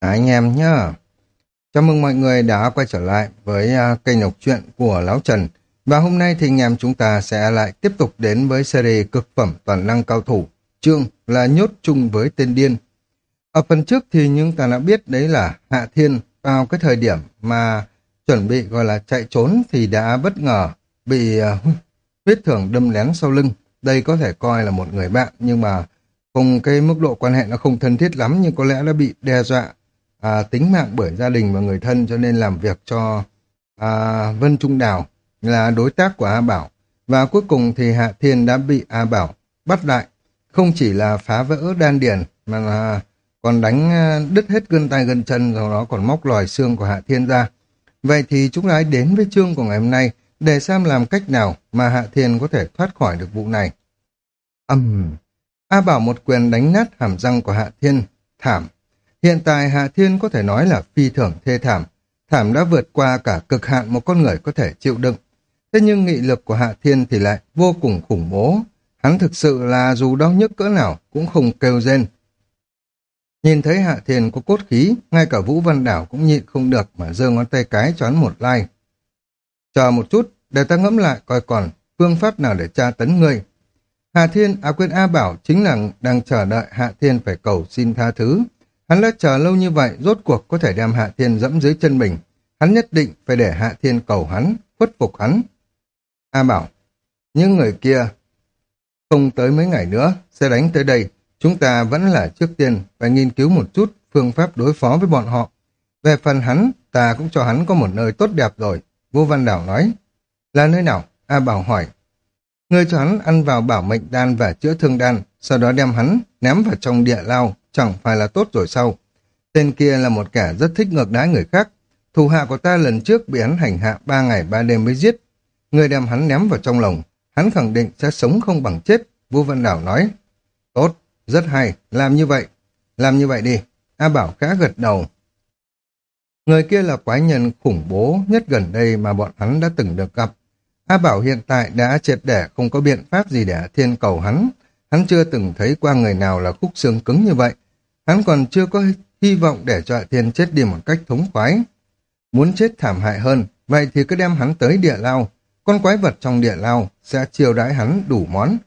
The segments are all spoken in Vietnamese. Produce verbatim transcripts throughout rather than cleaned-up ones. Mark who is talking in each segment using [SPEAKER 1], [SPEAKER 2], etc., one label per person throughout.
[SPEAKER 1] À, anh em nhá. Chào mừng mọi người đã quay trở lại với uh, kênh đọc truyện của Lão Trần. Và hôm nay thì anh em chúng ta sẽ lại tiếp tục đến với series cực phẩm toàn năng cao thủ. Chương là nhốt chung với tên điên. Ở phần trước thì chúng ta đã biết đấy là Hạ Thiên vào cái thời điểm mà chuẩn bị gọi là chạy trốn thì đã bất ngờ bị uh, huyết thưởng đâm lén sau lưng. Đây có thể coi là một người bạn nhưng mà cùng cái mức độ quan hệ nó không thân thiết lắm, nhưng có lẽ đã bị đe dọa à, tính mạng bởi gia đình và người thân, cho nên làm việc cho à, Vân Trung Đào là đối tác của A Bảo. Và cuối cùng thì Hạ Thiên đã bị A Bảo bắt lại, không chỉ là phá vỡ đan điền mà là còn đánh à, đứt hết gân tay gân chân, sau đó còn móc lòi xương của Hạ Thiên ra. Vậy thì chúng ta hãy đến với chương của ngày hôm nay để xem làm cách nào mà Hạ Thiên có thể thoát khỏi được vụ này. Ầm, A Bảo một quyền đánh nát hàm răng của Hạ Thiên. Thảm. Hiện tại Hạ Thiên có thể nói là phi thường thê thảm. Thảm đã vượt qua cả cực hạn một con người có thể chịu đựng. Thế nhưng nghị lực của Hạ Thiên thì lại vô cùng khủng bố. Hắn thực sự là dù đau nhức cỡ nào cũng không kêu rên. Nhìn thấy Hạ Thiên có cốt khí, ngay cả Vũ Văn Đảo cũng nhịn không được mà giơ ngón tay cái cho hắn một like. Chờ một chút, để ta ngẫm lại coi còn phương pháp nào để tra tấn ngươi. Hạ Thiên, à quên A Bảo chính là đang chờ đợi Hạ Thiên phải cầu xin tha thứ. Hắn đã chờ lâu như vậy, rốt cuộc có thể đem Hạ Thiên dẫm dưới chân mình. Hắn nhất định phải để Hạ Thiên cầu hắn, khuất phục hắn. A Bảo, những người kia không tới mấy ngày nữa sẽ đánh tới đây. Chúng ta vẫn là trước tiên phải nghiên cứu một chút phương pháp đối phó với bọn họ. Về phần hắn, ta cũng cho hắn có một nơi tốt đẹp rồi. Vũ Văn Đảo nói. Là nơi nào? A Bảo hỏi. Ngươi cho hắn ăn vào bảo mệnh đan và chữa thương đan, sau đó đem hắn ném vào trong địa lao, chẳng phải là tốt rồi sao? Tên kia là một kẻ rất thích ngược đãi người khác. Thủ hạ của ta lần trước bị hắn hành hạ ba ngày ba đêm mới giết. Ngươi đem hắn ném vào trong lồng, hắn khẳng định sẽ sống không bằng chết. Vũ Văn Đảo nói. Tốt, rất hay, làm như vậy. Làm như vậy đi. A Bảo khẽ gật đầu. Người kia là quái nhân khủng bố nhất gần đây mà bọn hắn đã từng được gặp. A Bảo hiện tại đã triệt để không có biện pháp gì để Thiên cầu hắn. Hắn chưa từng thấy qua người nào là khúc xương cứng như vậy. Hắn còn chưa có hy vọng để cho Thiên chết đi một cách thống khoái. Muốn chết thảm hại hơn, vậy thì cứ đem hắn tới địa lao. Con quái vật trong địa lao sẽ chiêu đãi hắn đủ món.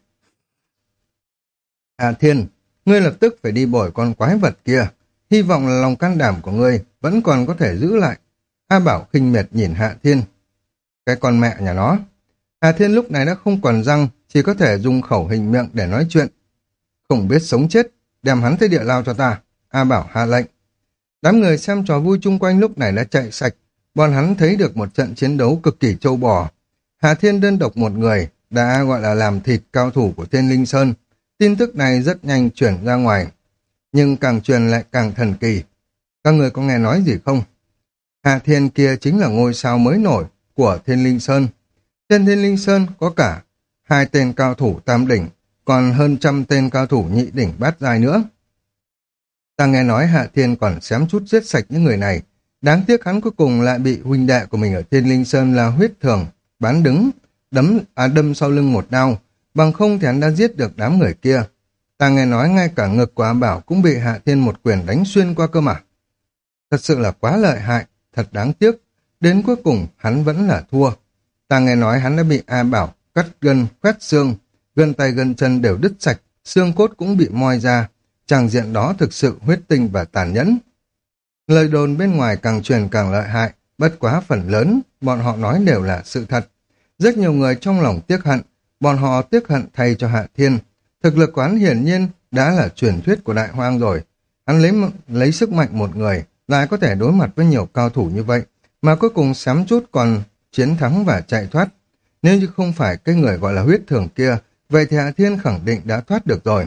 [SPEAKER 1] À Thiên, ngươi lập tức phải đi bổi con quái vật kia. Hy vọng là lòng can đảm của ngươi vẫn còn có thể giữ lại. A Bảo khinh miệt nhìn Hạ Thiên. Cái con mẹ nhà nó. Hạ Thiên lúc này đã không còn răng, chỉ có thể dùng khẩu hình miệng để nói chuyện. Không biết sống chết, đem hắn tới địa lao cho ta. A Bảo hạ lệnh. Đám người xem trò vui chung quanh lúc này đã chạy sạch. Bọn hắn thấy được một trận chiến đấu cực kỳ trâu bò. Hạ Thiên đơn độc một người đã gọi là làm thịt cao thủ của Thiên Linh Sơn. Tin tức này rất nhanh chuyển ra ngoài. Nhưng càng truyền lại càng thần kỳ. Các người có nghe nói gì không? Hạ Thiên kia chính là ngôi sao mới nổi của Thiên Linh Sơn. Trên Thiên Linh Sơn có cả hai tên cao thủ tam đỉnh, còn hơn trăm tên cao thủ nhị đỉnh bát giai nữa. Ta nghe nói Hạ Thiên còn xém chút giết sạch những người này. Đáng tiếc hắn cuối cùng lại bị huynh đệ của mình ở Thiên Linh Sơn là huyết thường, bán đứng, đấm à, đâm sau lưng một đao. Bằng không thì hắn đã giết được đám người kia. Ta nghe nói ngay cả ngực của A Bảo cũng bị Hạ Thiên một quyền đánh xuyên qua cơ mà. Thật sự là quá lợi hại, thật đáng tiếc. Đến cuối cùng hắn vẫn là thua. Ta nghe nói hắn đã bị A Bảo cắt gân, khoét xương, gân tay gân chân đều đứt sạch, xương cốt cũng bị moi ra. Tràng diện đó thực sự huyết tinh và tàn nhẫn. Lời đồn bên ngoài càng truyền càng lợi hại, bất quá phần lớn, bọn họ nói đều là sự thật. Rất nhiều người trong lòng tiếc hận, bọn họ tiếc hận thay cho Hạ Thiên. Thực lực của hắn hiển nhiên đã là truyền thuyết của Đại Hoang rồi. Hắn lấy, lấy sức mạnh một người, lại có thể đối mặt với nhiều cao thủ như vậy, mà cuối cùng xém chút còn chiến thắng và chạy thoát. Nếu như không phải cái người gọi là huyết thường kia, vậy thì Hạ Thiên khẳng định đã thoát được rồi.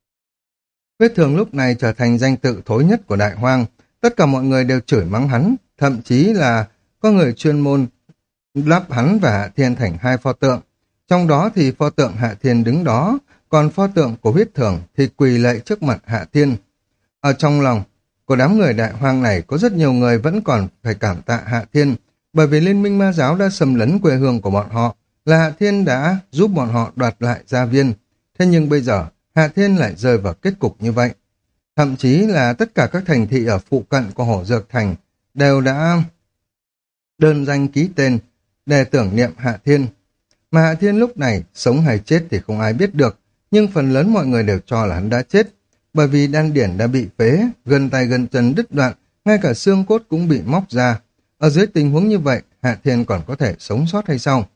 [SPEAKER 1] Huyết thường lúc này trở thành danh tự thối nhất của Đại Hoang. Tất cả mọi người đều chửi mắng hắn, thậm chí là có người chuyên môn lắp hắn và Hạ Thiên thành hai pho tượng. Trong đó thì pho tượng Hạ Thiên đứng đó, còn pho tượng của huyết thường thì quỳ lạy trước mặt Hạ Thiên. Ở trong lòng của đám người Đại Hoang này có rất nhiều người vẫn còn phải cảm tạ Hạ Thiên, bởi vì Liên minh Ma giáo đã xâm lấn quê hương của bọn họ, là Hạ Thiên đã giúp bọn họ đoạt lại gia viên. Thế nhưng bây giờ Hạ Thiên lại rơi vào kết cục như vậy. Thậm chí là tất cả các thành thị ở phụ cận của Hổ Dược Thành đều đã đơn danh ký tên để tưởng niệm Hạ Thiên. Mà Hạ Thiên lúc này sống hay chết thì không ai biết được, nhưng phần lớn mọi người đều cho là hắn đã chết, bởi vì đan điển đã bị phế, gân tay gân chân đứt đoạn, ngay cả xương cốt cũng bị móc ra. Ở dưới tình huống như vậy, Hạ Thiên còn có thể sống sót hay sao?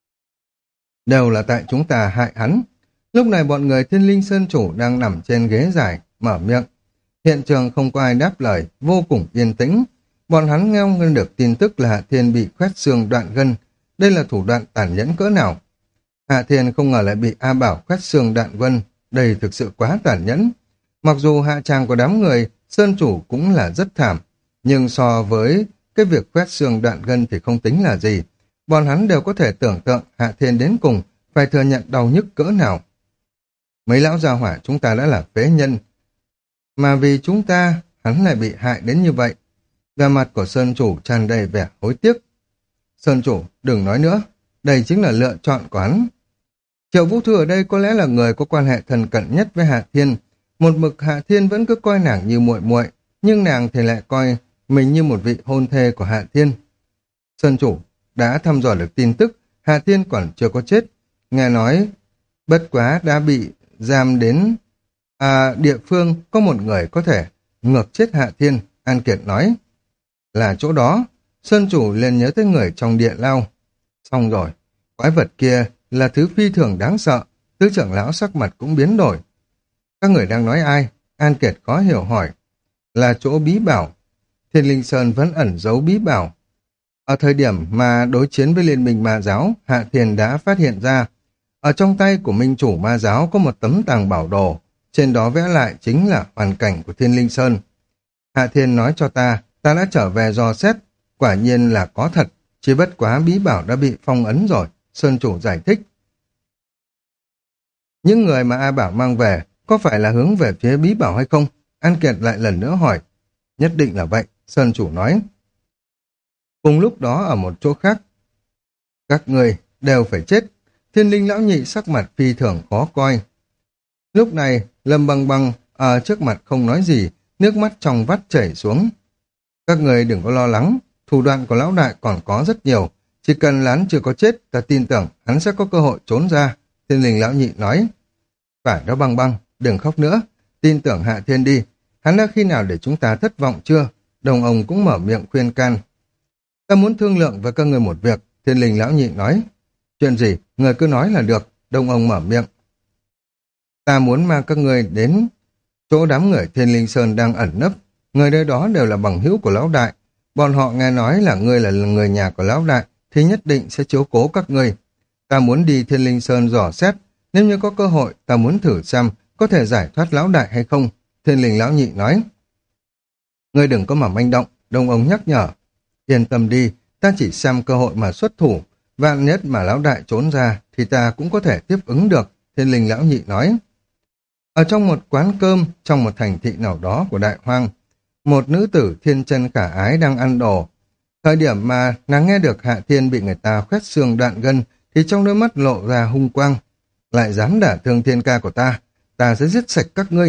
[SPEAKER 1] Đều là tại chúng ta hại hắn. Lúc này bọn người Thiên Linh Sơn Chủ đang nằm trên ghế dài, mở miệng. Hiện trường không có ai đáp lời, vô cùng yên tĩnh. Bọn hắn nghe nghe được tin tức là Hạ Thiên bị khoét xương đoạn gân. Đây là thủ đoạn tàn nhẫn cỡ nào? Hạ Thiên không ngờ lại bị A Bảo khoét xương đoạn gân. Đây thực sự quá tàn nhẫn. Mặc dù hạ tràng của đám người Sơn Chủ cũng là rất thảm, nhưng so với cái việc khoét xương đoạn gân thì không tính là gì. Bọn hắn đều có thể tưởng tượng Hạ Thiên đến cùng phải thừa nhận đau nhức cỡ nào. Mấy lão gia hỏa chúng ta đã là phế nhân, mà vì chúng ta hắn lại bị hại đến như vậy. Vẻ mặt của Sơn Chủ tràn đầy vẻ hối tiếc. Sơn Chủ, đừng nói nữa, đây chính là lựa chọn của hắn. Triệu Vũ Thư ở đây có lẽ là người có quan hệ thân cận nhất với Hạ Thiên. Một mực Hạ Thiên vẫn cứ coi nàng như muội muội, nhưng nàng thì lại coi mình như một vị hôn thê của Hạ Thiên. Sơn Chủ đã thăm dò được tin tức Hạ Thiên còn chưa có chết. Nghe nói bất quá đã bị giam đến à, địa phương có một người có thể ngược chết Hạ Thiên. An Kiệt nói là chỗ đó. Sơn Chủ liền nhớ tới người trong địa lao. Xong rồi, quái vật kia là thứ phi thường đáng sợ. Tứ trưởng lão sắc mặt cũng biến đổi. Các người đang nói ai? An Kiệt khó hiểu hỏi. Là chỗ bí bảo. Thiên Linh Sơn vẫn ẩn giấu bí bảo. Ở thời điểm mà đối chiến với Liên minh Ma Giáo, Hạ Thiên đã phát hiện ra ở trong tay của Minh Chủ Ma Giáo có một tấm tàng bảo đồ, trên đó vẽ lại chính là hoàn cảnh của Thiên Linh Sơn. Hạ Thiên nói cho ta, ta đã trở về dò xét, quả nhiên là có thật, chỉ bất quá bí bảo đã bị phong ấn rồi, Sơn Chủ giải thích. Những người mà A Bảo mang về có phải là hướng về phía bí bảo hay không? An Kiệt lại lần nữa hỏi. Nhất định là vậy, Sơn Chủ nói. Cùng lúc đó ở một chỗ khác, các người đều phải chết. Thiên Linh lão nhị sắc mặt phi thường khó coi. Lúc này, Lâm Băng Băng ở trước mặt không nói gì, nước mắt trong vắt chảy xuống. Các người đừng có lo lắng, thủ đoạn của lão đại còn có rất nhiều. Chỉ cần là hắn chưa có chết, ta tin tưởng hắn sẽ có cơ hội trốn ra. Thiên Linh lão nhị nói. Phải đó Băng Băng, đừng khóc nữa. Tin tưởng Hạ Thiên đi. Hắn đã khi nào để chúng ta thất vọng chưa? Đồng ông cũng mở miệng khuyên can. Ta muốn thương lượng với các người một việc. Thiên Linh lão nhị nói. Chuyện gì? Người cứ nói là được. Đồng ông mở miệng. Ta muốn mang các người đến chỗ đám người Thiên Linh Sơn đang ẩn nấp. Người nơi đó đều là bằng hữu của lão đại. Bọn họ nghe nói là ngươi là người nhà của lão đại thì nhất định sẽ chiếu cố các ngươi. Ta muốn đi Thiên Linh Sơn dò xét. Nếu như có cơ hội, ta muốn thử xem có thể giải thoát lão đại hay không. Thiên Linh lão nhị nói. Ngươi đừng có mà manh động. Đông ông nhắc nhở. Yên tâm đi, ta chỉ xem cơ hội mà xuất thủ. Vạn nhất mà lão đại trốn ra thì ta cũng có thể tiếp ứng được. Thiên Linh lão nhị nói. Ở trong một quán cơm, trong một thành thị nào đó của Đại Hoang, một nữ tử thiên chân khả ái đang ăn đồ. Thời điểm mà nàng nghe được Hạ Thiên bị người ta khoét xương đoạn gân thì trong đôi mắt lộ ra hung quang. Lại dám đả thương thiên ca của ta, ta sẽ giết sạch các ngươi.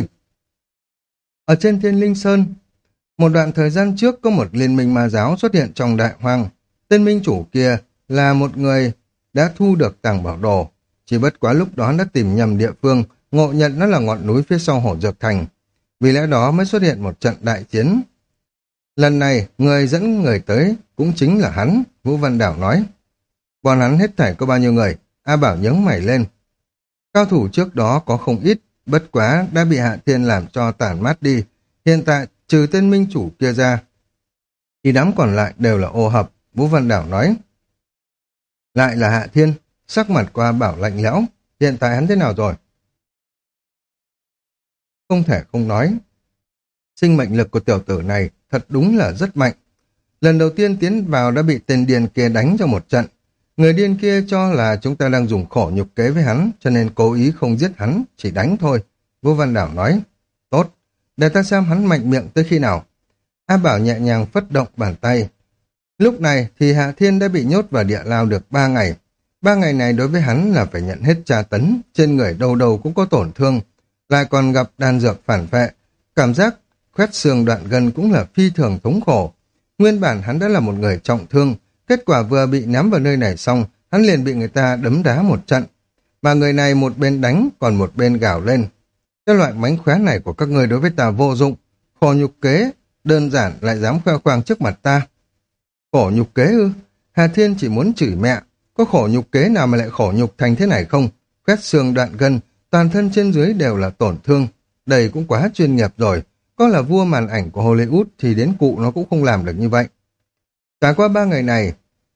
[SPEAKER 1] Ở trên Thiên Linh Sơn, một đoạn thời gian trước có một liên minh ma giáo xuất hiện trong Đại Hoang. Tên minh chủ kia là một người đã thu được tàng bảo đồ. Chỉ bất quá lúc đó đã tìm nhầm địa phương, ngộ nhận nó là ngọn núi phía sau Hổ Dược Thành. Vì lẽ đó mới xuất hiện một trận đại chiến. Lần này, người dẫn người tới cũng chính là hắn, Vũ Văn Đảo nói. Bọn hắn hết thảy có bao nhiêu người? A Bảo nhướng mày lên. Cao thủ trước đó có không ít, bất quá đã bị Hạ Thiên làm cho tản mát đi. Hiện tại, trừ tên minh chủ kia ra, thì đám còn lại đều là ô hợp, Vũ Văn Đảo nói. Lại là Hạ Thiên, sắc mặt của A Bảo lạnh lẽo. Hiện tại hắn thế nào rồi? Không thể không nói. Sinh mệnh lực của tiểu tử này thật đúng là rất mạnh. Lần đầu tiên tiến vào đã bị tên điên kia đánh cho một trận. Người điên kia cho là chúng ta đang dùng khổ nhục kế với hắn, cho nên cố ý không giết hắn, chỉ đánh thôi. Vũ Văn Đảo nói. Tốt, để ta xem hắn mạnh miệng tới khi nào. A Bảo nhẹ nhàng phất động bàn tay. Lúc này thì Hạ Thiên đã bị nhốt vào địa lao được ba ngày. Ba ngày này đối với hắn là phải nhận hết tra tấn, trên người đâu đâu cũng có tổn thương, lại còn gặp đan dược phản vệ. Cảm giác khoét xương đoạn gân cũng là phi thường thống khổ. Nguyên bản hắn đã là một người trọng thương, kết quả vừa bị ném vào nơi này xong, hắn liền bị người ta đấm đá một trận. Mà người này một bên đánh, còn một bên gào lên. Cái loại mánh khóe này của các ngươi đối với ta vô dụng, khổ nhục kế, đơn giản lại dám khoe khoang trước mặt ta. Khổ nhục kế ư? Hà Thiên chỉ muốn chửi mẹ, có khổ nhục kế nào mà lại khổ nhục thành thế này không? Khoét xương đoạn gân, toàn thân trên dưới đều là tổn thương. Đây cũng quá chuyên nghiệp rồi, có là vua màn ảnh của Hollywood thì đến cụ nó cũng không làm được như vậy. Trải qua ba ngày này,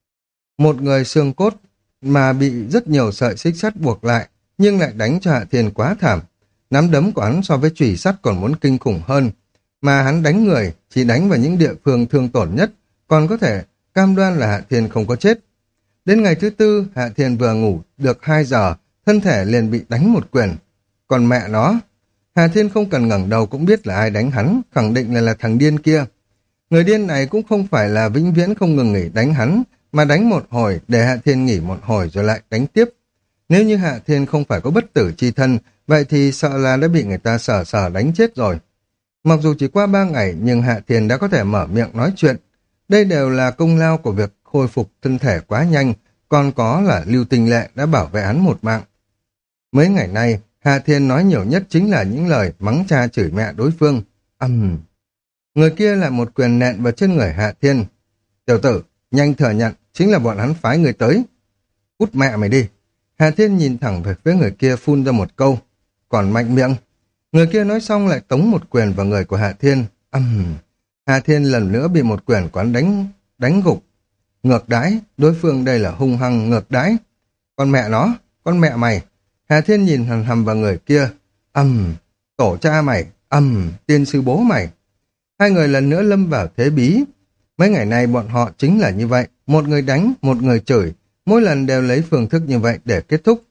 [SPEAKER 1] một người xương cốt mà bị rất nhiều sợi xích sắt buộc lại, nhưng lại đánh cho Hạ Thiên quá thảm. Nắm đấm của hắn so với chùy sắt còn muốn kinh khủng hơn. Mà hắn đánh người, chỉ đánh vào những địa phương thương tổn nhất, còn có thể cam đoan là Hạ Thiên không có chết. Đến ngày thứ tư, Hạ Thiên vừa ngủ được hai giờ, thân thể liền bị đánh một quyền. Còn mẹ nó, Hạ Thiên không cần ngẩng đầu cũng biết là ai đánh hắn, khẳng định là là thằng điên kia. Người điên này cũng không phải là vĩnh viễn không ngừng nghỉ đánh hắn, mà đánh một hồi để Hạ Thiên nghỉ một hồi rồi lại đánh tiếp. Nếu như Hạ Thiên không phải có bất tử chi thân, vậy thì sợ là đã bị người ta sờ sờ đánh chết rồi. Mặc dù chỉ qua ba ngày nhưng Hạ Thiên đã có thể mở miệng nói chuyện. Đây đều là công lao của việc khôi phục thân thể quá nhanh, còn có là Lưu Tinh Lệ đã bảo vệ hắn một mạng. Mấy ngày nay, Hạ Thiên nói nhiều nhất chính là những lời mắng cha chửi mẹ đối phương. Âm... Uhm. Người kia là một quyền nện vào trên người Hạ Thiên. Tiểu tử, nhanh thừa nhận, chính là bọn hắn phái người tới. Cút mẹ mày đi. Hạ Thiên nhìn thẳng về phía người kia phun ra một câu. Còn mạnh miệng. Người kia nói xong lại tống một quyền vào người của Hạ Thiên. Âm... Uhm. Hạ Thiên lần nữa bị một quyền quán đánh, đánh gục. Ngược đãi, đối phương đây là hung hăng ngược đãi. Con mẹ nó, con mẹ mày. Hạ Thiên nhìn hầm hầm vào người kia. Âm... Uhm. Tổ cha mày. Âm... Uhm. Tiên sư bố mày. Hai người lần nữa lâm vào thế bí. Mấy ngày nay bọn họ chính là như vậy. Một người đánh, một người chửi. Mỗi lần đều lấy phương thức như vậy để kết thúc.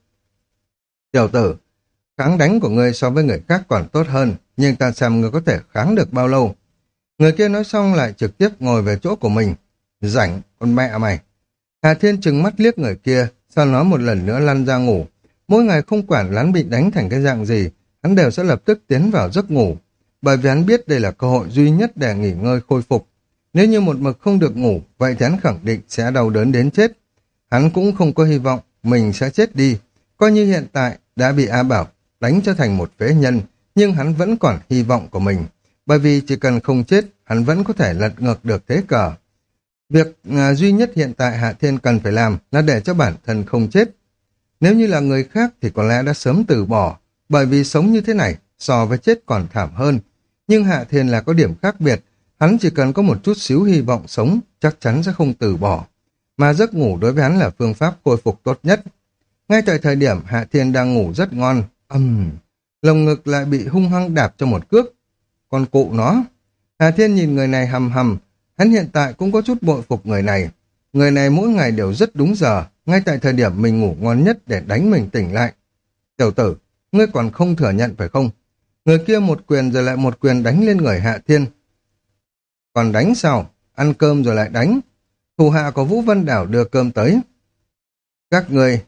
[SPEAKER 1] Tiểu tử, kháng đánh của ngươi so với người khác còn tốt hơn. Nhưng ta xem ngươi có thể kháng được bao lâu. Người kia nói xong lại trực tiếp ngồi về chỗ của mình. Rảnh, con mẹ mày. Hà Thiên trừng mắt liếc người kia, sau đó một lần nữa lăn ra ngủ. Mỗi ngày không quản hắn bị đánh thành cái dạng gì, hắn đều sẽ lập tức tiến vào giấc ngủ. Bởi vì hắn biết đây là cơ hội duy nhất để nghỉ ngơi khôi phục. Nếu như một mực không được ngủ, vậy thì hắn khẳng định sẽ đau đớn đến chết. Hắn cũng không có hy vọng mình sẽ chết đi. Coi như hiện tại đã bị A Bảo đánh cho thành một phế nhân, nhưng hắn vẫn còn hy vọng của mình. Bởi vì chỉ cần không chết, hắn vẫn có thể lật ngược được thế cờ. Việc à, duy nhất hiện tại Hạ Thiên cần phải làm là để cho bản thân không chết. Nếu như là người khác thì có lẽ đã sớm từ bỏ, bởi vì sống như thế này so với chết còn thảm hơn. Nhưng Hạ Thiên là có điểm khác biệt, hắn chỉ cần có một chút xíu hy vọng sống, chắc chắn sẽ không từ bỏ. Mà giấc ngủ đối với hắn là phương pháp khôi phục tốt nhất. Ngay tại thời điểm Hạ Thiên đang ngủ rất ngon, âm, lồng ngực lại bị hung hăng đạp cho một cước. Con cụ nó. Hạ Thiên nhìn người này hầm hầm, hắn hiện tại cũng có chút bội phục người này. Người này mỗi ngày đều rất đúng giờ, ngay tại thời điểm mình ngủ ngon nhất để đánh mình tỉnh lại. Tiểu tử, ngươi còn không thừa nhận phải không? Người kia một quyền rồi lại một quyền đánh lên người Hạ Thiên. Còn đánh sao? Ăn cơm rồi lại đánh. Thủ hạ của Vũ Vân Đảo đưa cơm tới. Các người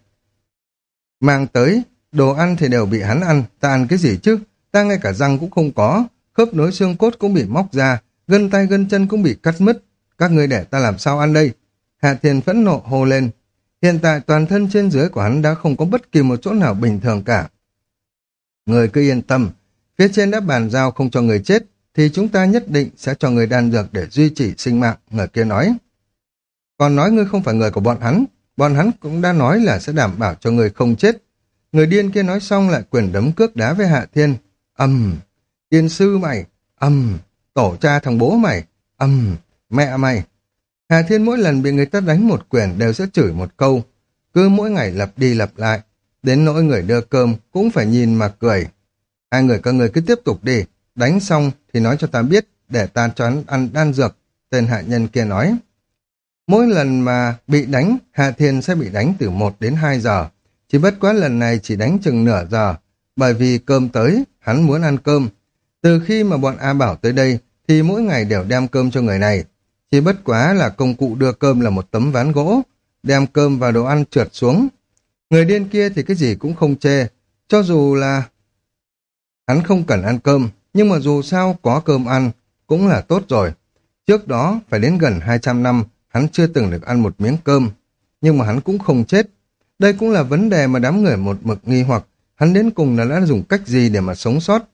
[SPEAKER 1] mang tới, đồ ăn thì đều bị hắn ăn, ta ăn cái gì chứ? Ta ngay cả răng cũng không có, khớp nối xương cốt cũng bị móc ra, gân tay gân chân cũng bị cắt mất. Các người để ta làm sao ăn đây? Hạ Thiên phẫn nộ hô lên. Hiện tại toàn thân trên dưới của hắn đã không có bất kỳ một chỗ nào bình thường cả. Người cứ yên tâm, phía trên đã bàn giao không cho người chết, thì chúng ta nhất định sẽ cho người đan dược để duy trì sinh mạng, người kia nói. Còn nói ngươi không phải người của bọn hắn, bọn hắn cũng đã nói là sẽ đảm bảo cho người không chết. Người điên kia nói xong lại quyền đấm cước đá với Hạ Thiên. Âm, tiên sư mày, âm, tổ cha thằng bố mày, âm, mẹ mày. Hạ Thiên mỗi lần bị người ta đánh một quyền đều sẽ chửi một câu, cứ mỗi ngày lặp đi lặp lại, đến nỗi người đưa cơm cũng phải nhìn mà cười. Hai người các người cứ tiếp tục đi, đánh xong thì nói cho ta biết để ta cho hắn ăn đan dược, tên hạ nhân kia nói. Mỗi lần mà bị đánh, Hạ Thiên sẽ bị đánh từ một đến hai giờ, chỉ bất quá lần này chỉ đánh chừng nửa giờ, bởi vì cơm tới, hắn muốn ăn cơm. Từ khi mà bọn A Bảo tới đây thì mỗi ngày đều đem cơm cho người này. Chỉ bất quá là công cụ đưa cơm là một tấm ván gỗ, đem cơm và đồ ăn trượt xuống. Người điên kia thì cái gì cũng không chê, cho dù là hắn không cần ăn cơm, nhưng mà dù sao có cơm ăn cũng là tốt rồi. Trước đó phải đến gần hai trăm năm hắn chưa từng được ăn một miếng cơm, nhưng mà hắn cũng không chết. Đây cũng là vấn đề mà đám người một mực nghi hoặc, hắn đến cùng là đã dùng cách gì để mà sống sót.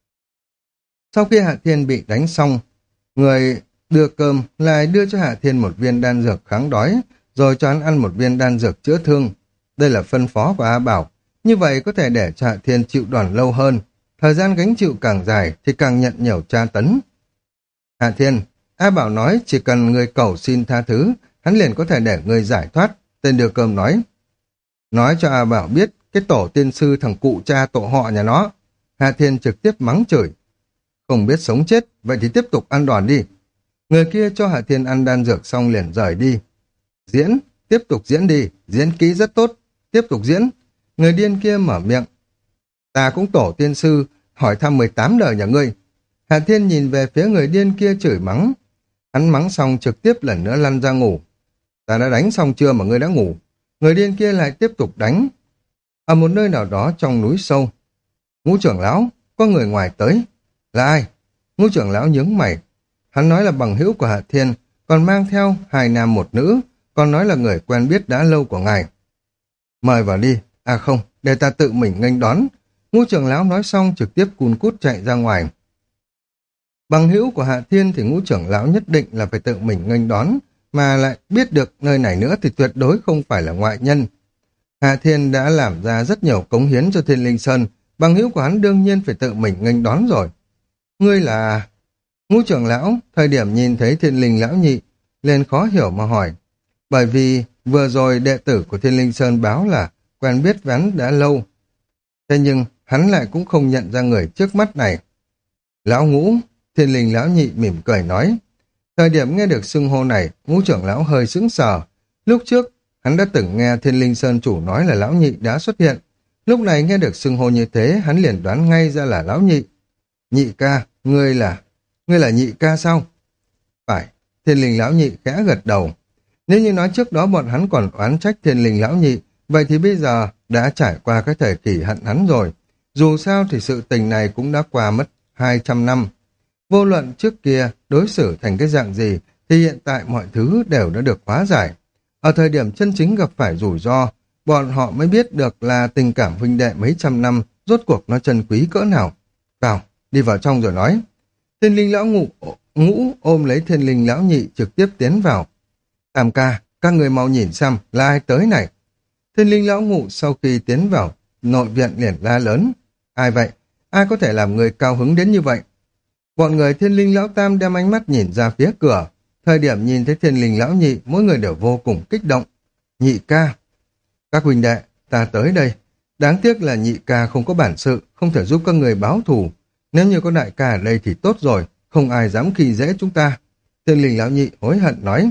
[SPEAKER 1] Sau khi Hạ Thiên bị đánh xong, người đưa cơm lại đưa cho Hạ Thiên một viên đan dược kháng đói, rồi cho hắn ăn một viên đan dược chữa thương. Đây là phân phó của A Bảo, như vậy có thể để cho Hạ Thiên chịu đòn lâu hơn. Thời gian gánh chịu càng dài thì càng nhận nhiều tra tấn. Hạ Thiên, A Bảo nói chỉ cần người cầu xin tha thứ, hắn liền có thể để người giải thoát. Tên đưa cơm nói. Nói cho A Bảo biết cái tổ tiên sư thằng cụ cha tổ họ nhà nó. Hạ Thiên trực tiếp mắng chửi. Không biết sống chết, vậy thì tiếp tục ăn đòn đi. Người kia cho Hạ Thiên ăn đan dược xong liền rời đi. Diễn, tiếp tục diễn đi, diễn kỹ rất tốt, tiếp tục diễn. Người điên kia mở miệng. Ta cũng tổ tiên sư, hỏi thăm mười tám đời nhà ngươi. Hạ Thiên nhìn về phía người điên kia chửi mắng. Hắn mắng xong trực tiếp lần nữa lăn ra ngủ. Ta đã đánh xong chưa mà ngươi đã ngủ? Người điên kia lại tiếp tục đánh. Ở một nơi nào đó trong núi sâu. Ngũ trưởng lão, có người ngoài tới. Là ai? Ngũ trưởng lão nhướng mày. Hắn nói là bằng hữu của Hạ Thiên, còn mang theo hai nam một nữ, còn nói là người quen biết đã lâu của ngài. Mời vào đi. À không, để ta tự mình nghênh đón. Ngũ trưởng lão nói xong trực tiếp cùn cút chạy ra ngoài. Bằng hữu của Hạ Thiên thì ngũ trưởng lão nhất định là phải tự mình nghênh đón, mà lại biết được nơi này nữa thì tuyệt đối không phải là ngoại nhân. Hạ Thiên đã làm ra rất nhiều cống hiến cho Thiên Linh Sơn, bằng hữu của hắn đương nhiên phải tự mình nghênh đón rồi. Ngươi là... Ngũ trưởng lão, thời điểm nhìn thấy Thiên Linh lão nhị, liền khó hiểu mà hỏi. Bởi vì vừa rồi đệ tử của Thiên Linh Sơn báo là quen biết với hắn đã lâu. Thế nhưng hắn lại cũng không nhận ra người trước mắt này. Lão Ngũ, Thiên Linh lão nhị mỉm cười nói. Thời điểm nghe được xưng hô này, Ngũ trưởng lão hơi sững sờ. Lúc trước, hắn đã từng nghe Thiên Linh Sơn chủ nói là lão nhị đã xuất hiện. Lúc này nghe được xưng hô như thế, hắn liền đoán ngay ra là lão nhị. Nhị ca, ngươi là... Ngươi là nhị ca sao? Phải, Thiên Linh lão nhị khẽ gật đầu. Nếu như nói trước đó bọn hắn còn oán trách Thiên Linh lão nhị, vậy thì bây giờ đã trải qua cái thời kỳ hận hắn rồi. Dù sao thì sự tình này cũng đã qua mất hai trăm năm. Vô luận trước kia đối xử thành cái dạng gì thì hiện tại mọi thứ đều đã được hóa giải. Ở thời điểm chân chính gặp phải rủi ro, bọn họ mới biết được là tình cảm huynh đệ mấy trăm năm rốt cuộc nó chân quý cỡ nào. Vào, đi vào trong rồi nói. Thiên Linh lão ngũ, ngũ ôm lấy Thiên Linh lão nhị trực tiếp tiến vào. Tam ca, các người mau nhìn xem là ai tới này. Thiên Linh lão ngũ sau khi tiến vào nội viện liền la lớn. Ai vậy? Ai có thể làm người cao hứng đến như vậy? Bọn người Thiên Linh lão tam đem ánh mắt nhìn ra phía cửa. Thời điểm nhìn thấy Thiên Linh lão nhị, mỗi người đều vô cùng kích động. Nhị ca. Các huynh đệ, ta tới đây. Đáng tiếc là nhị ca không có bản sự, không thể giúp các người báo thù. Nếu như có đại ca ở đây thì tốt rồi, không ai dám khi dễ chúng ta. Thiên Linh lão nhị hối hận nói.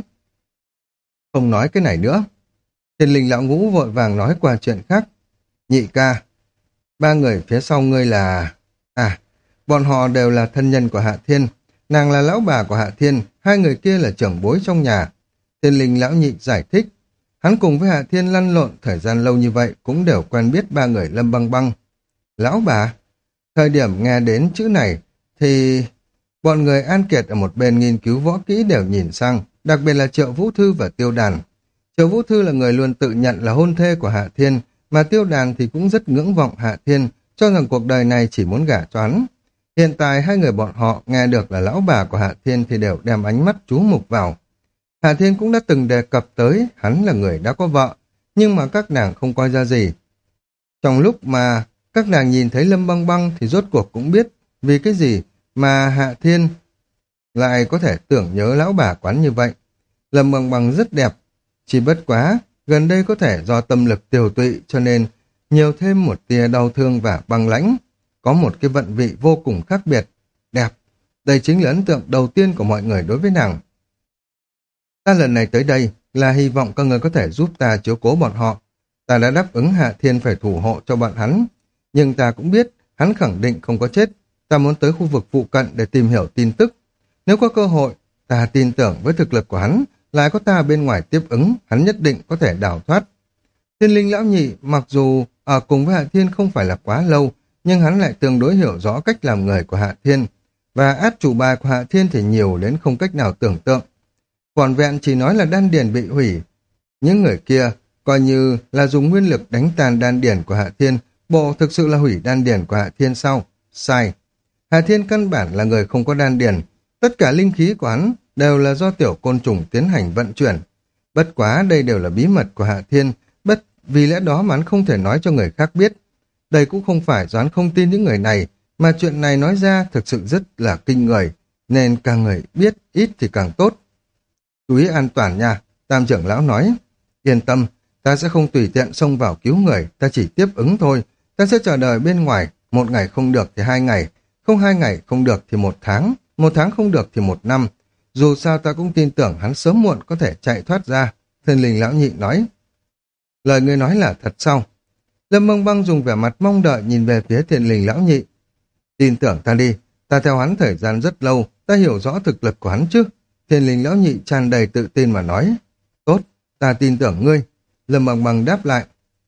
[SPEAKER 1] Không nói cái này nữa. Thiên Linh lão ngũ vội vàng nói qua chuyện khác. Nhị ca, ba người phía sau ngươi là... À, bọn họ đều là thân nhân của Hạ Thiên. Nàng là lão bà của Hạ Thiên, hai người kia là trưởng bối trong nhà. Thiên Linh lão nhị giải thích. Hắn cùng với Hạ Thiên lăn lộn thời gian lâu như vậy cũng đều quen biết ba người Lâm Băng Băng. Lão bà? Thời điểm nghe đến chữ này thì bọn người An Kiệt ở một bên nghiên cứu võ kỹ đều nhìn sang, đặc biệt là Triệu Vũ Thư và Tiêu Đàn. Triệu Vũ Thư là người luôn tự nhận là hôn thê của Hạ Thiên, mà Tiêu Đàn thì cũng rất ngưỡng vọng Hạ Thiên, cho rằng cuộc đời này chỉ muốn gả cho hắn. Hiện tại hai người bọn họ nghe được là lão bà của Hạ Thiên thì đều đem ánh mắt chú mục vào. Hạ Thiên cũng đã từng đề cập tới hắn là người đã có vợ, nhưng mà các nàng không coi ra gì. Trong lúc mà các nàng nhìn thấy Lâm Băng Băng thì rốt cuộc cũng biết vì cái gì mà Hạ Thiên lại có thể tưởng nhớ lão bà quán như vậy. Lâm Băng Băng rất đẹp, chỉ bất quá gần đây có thể do tâm lực tiều tụy cho nên nhiều thêm một tia đau thương và băng lãnh, có một cái vận vị vô cùng khác biệt, đẹp. Đây chính là ấn tượng đầu tiên của mọi người đối với nàng. Ta lần này tới đây là hy vọng các người có thể giúp ta chiếu cố bọn họ. Ta đã đáp ứng Hạ Thiên phải thủ hộ cho bọn hắn, nhưng ta cũng biết hắn khẳng định không có chết. Ta muốn tới khu vực phụ cận để tìm hiểu tin tức. Nếu có cơ hội, ta tin tưởng với thực lực của hắn, lại có ta bên ngoài tiếp ứng, hắn nhất định có thể đào thoát. Thiên Linh lão nhị mặc dù ở cùng với Hạ Thiên không phải là quá lâu, nhưng hắn lại tương đối hiểu rõ cách làm người của Hạ Thiên, và át chủ bài của Hạ Thiên thì nhiều đến không cách nào tưởng tượng. Vỏn vẹn chỉ nói là đan điền bị hủy, những người kia coi như là dùng nguyên lực đánh tàn đan điền của Hạ Thiên, bộ thực sự là hủy đan điền của Hạ Thiên sao? Sai. Hạ Thiên căn bản là người không có đan điền, tất cả linh khí của hắn đều là do tiểu côn trùng tiến hành vận chuyển. Bất quá đây đều là bí mật của Hạ Thiên, bất vì lẽ đó mà hắn không thể nói cho người khác biết. Đây cũng không phải do hắn không tin những người này, mà chuyện này nói ra thực sự rất là kinh người, nên càng người biết ít thì càng tốt. Chú ý an toàn nha, Tam trưởng lão nói. Yên tâm, ta sẽ không tùy tiện xông vào cứu người, ta chỉ tiếp ứng thôi. Ta sẽ chờ đợi bên ngoài, một ngày không được thì hai ngày, không hai ngày không được thì một tháng, một tháng không được thì một năm. Dù sao ta cũng tin tưởng hắn sớm muộn có thể chạy thoát ra. Thiên Linh lão nhị nói. Lời ngươi nói là thật sao? Lâm Băng Băng dùng vẻ mặt mong đợi nhìn về phía Thiên Linh lão nhị. Tin tưởng ta đi, ta theo hắn thời gian rất lâu, ta hiểu rõ thực lực của hắn chứ. Thiên Linh lão nhị tràn đầy tự tin mà nói. Tốt, ta tin tưởng ngươi. Lâm Băng Băng đáp lại.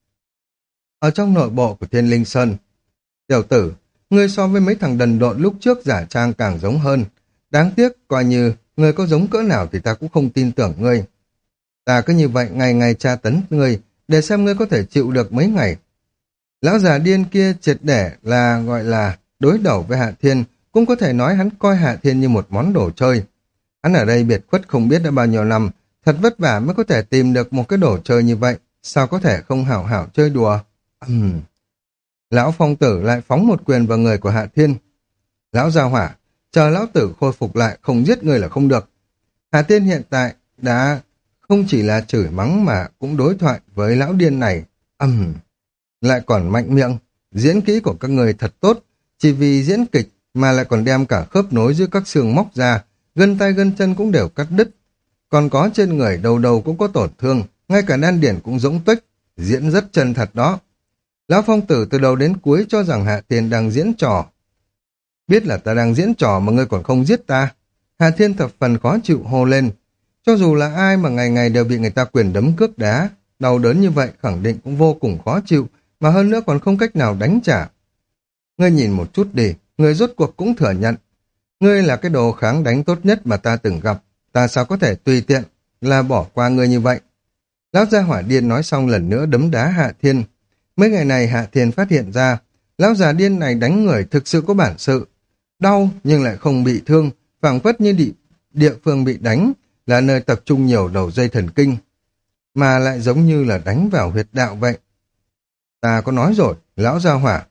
[SPEAKER 1] Ở trong nội bộ của Thiên Linh Sơn, tiểu tử, ngươi so với mấy thằng đần độn lúc trước giả trang càng giống hơn. Đáng tiếc, coi như ngươi có giống cỡ nào thì ta cũng không tin tưởng ngươi. Ta cứ như vậy ngày ngày tra tấn ngươi, để xem ngươi có thể chịu được mấy ngày. Lão già điên kia triệt để là gọi là đối đầu với Hạ Thiên, cũng có thể nói hắn coi Hạ Thiên như một món đồ chơi. Hắn ở đây biệt khuất không biết đã bao nhiêu năm, thật vất vả mới có thể tìm được một cái đồ chơi như vậy, sao có thể không hảo hảo chơi đùa. Uhm. Lão phong tử lại phóng một quyền vào người của Hạ Thiên. Lão gia hỏa, chờ lão tử khôi phục lại, không giết người là không được. Hạ Thiên hiện tại đã không chỉ là chửi mắng mà cũng đối thoại với lão điên này. Uhm. Lại còn mạnh miệng, diễn kỹ của các người thật tốt, chỉ vì diễn kịch mà lại còn đem cả khớp nối giữa các xương móc ra, gân tay gân chân cũng đều cắt đứt. Còn có trên người đầu đầu cũng có tổn thương, ngay cả đan điển cũng rỗng tuếch, diễn rất chân thật đó. Lão phong tử từ đầu đến cuối cho rằng Hạ Thiên đang diễn trò. Biết là ta đang diễn trò mà ngươi còn không giết ta. Hạ Thiên thập phần khó chịu hô lên. Cho dù là ai mà ngày ngày đều bị người ta quyền đấm cước đá, đau đớn như vậy khẳng định cũng vô cùng khó chịu, mà hơn nữa còn không cách nào đánh trả. Ngươi nhìn một chút đi, ngươi rốt cuộc cũng thừa nhận. Ngươi là cái đồ kháng đánh tốt nhất mà ta từng gặp, ta sao có thể tùy tiện là bỏ qua ngươi như vậy. Lão gia hỏa điên nói xong lần nữa đấm đá Hạ Thiên. Mấy ngày này Hạ Thiên phát hiện ra, lão già điên này đánh người thực sự có bản sự. Đau nhưng lại không bị thương, phảng phất như địa, địa phương bị đánh là nơi tập trung nhiều đầu dây thần kinh, mà lại giống như là đánh vào huyệt đạo vậy. Ta có nói rồi, lão gia hỏa.